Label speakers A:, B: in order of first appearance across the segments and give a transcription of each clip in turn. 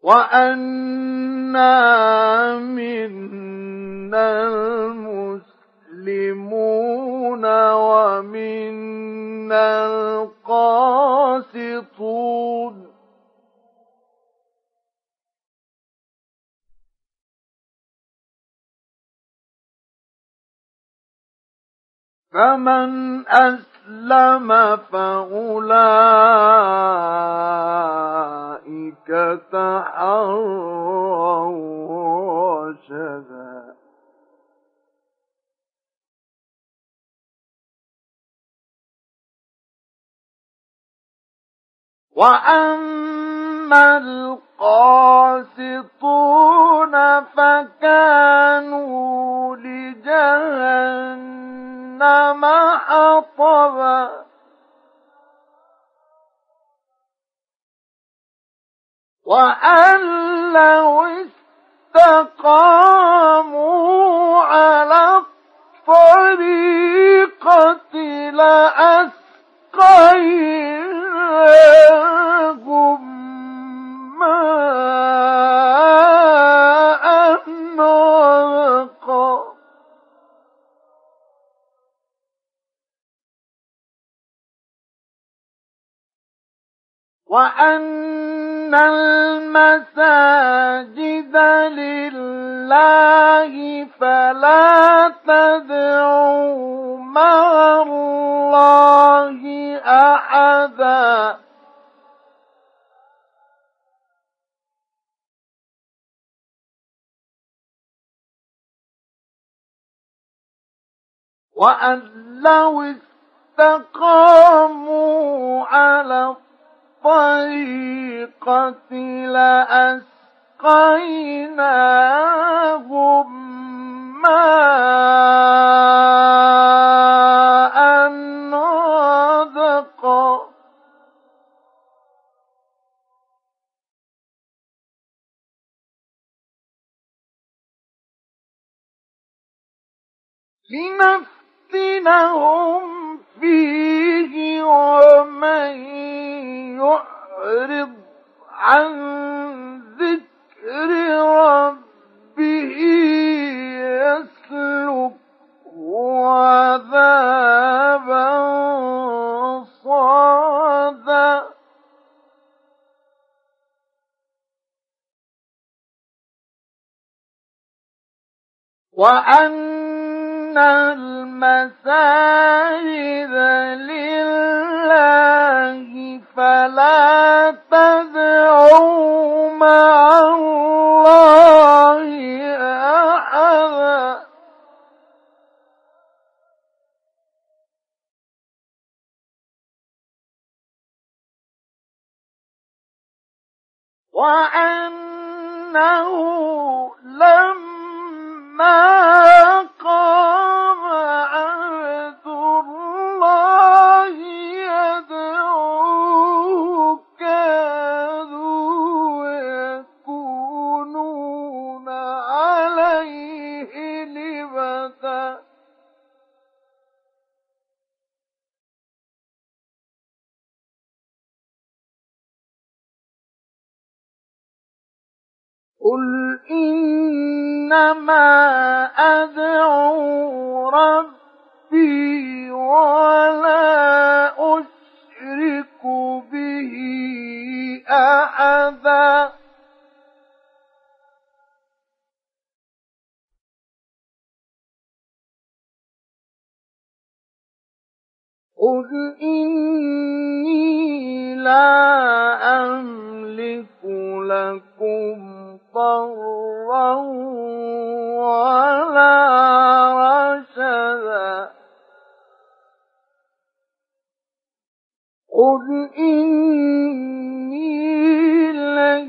A: وأنا منا المسلمون ومنا القاسطون فمن أسلم فأولئك تحروا رشدا وأما القاسطون فكانوا لجهنم حطبا وأن لو استقاموا على الطريقة لأسقيناهم ماء غدقا وأن المساجد لله فلا تدعوا مع الله أحدا وأن لو استقاموا على الطريقة لأسقيناهم ماء غدقا لنفتنهم فيه ومن يعرض عن ذكر ربه يسلكه عذابا صعدا وأن المساجد لله فلا تدعوا مع الله أحدا وأنه لما قام عبد الله يدعوه كادوا يكونون عليه لبدا قل إنما أدعو ربي ولا أشرك به أحدا قل إني لا أملك لكم ضرا ولا رشدا قل إني لن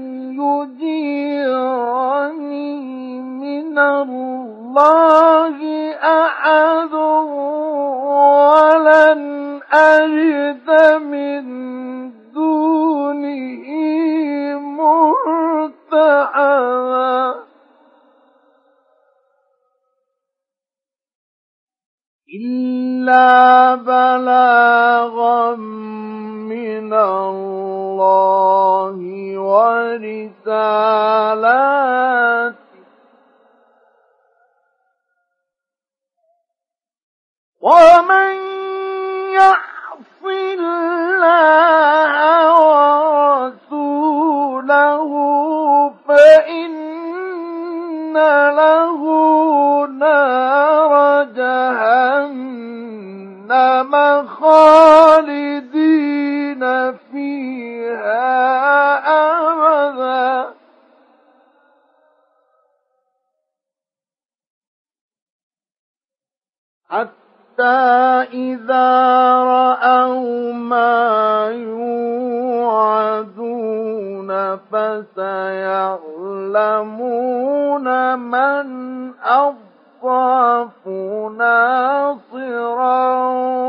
A: يجيرني من الله أحد ولن أجد من دونه ملتحدا إلا بلاغا من الله ورسالاته ومن يعص الله ورسوله فإن له نار جهنم خالدين فيها أبدا حتى إذا رأوا ما يوعدون فسيعلمون من أضعف ناصرا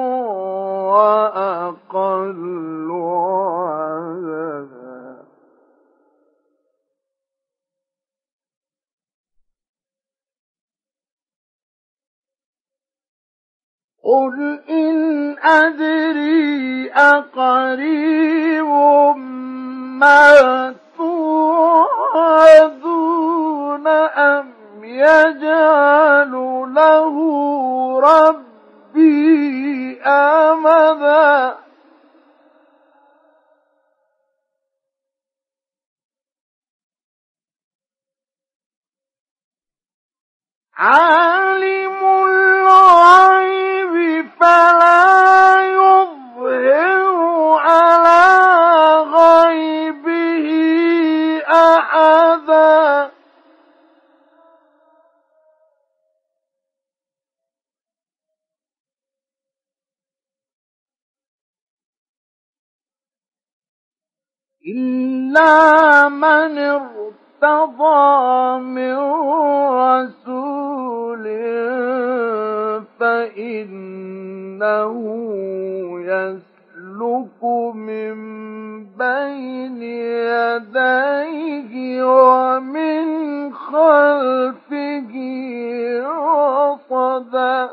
A: وأقل عددا قل إن أدري أقريب ما توعدون أم يجعل له ربي أمدا عالم الغيب فلا يظهر على غيبه أحدا إلا من ارتضى من رسول فإنه يسلك من بين يديه ومن خلفه رصدا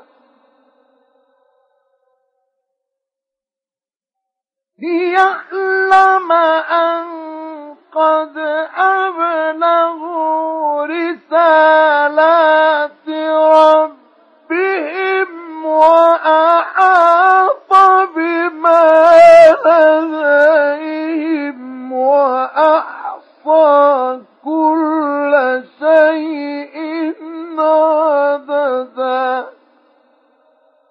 A: ليعلم أن قد أبلغوا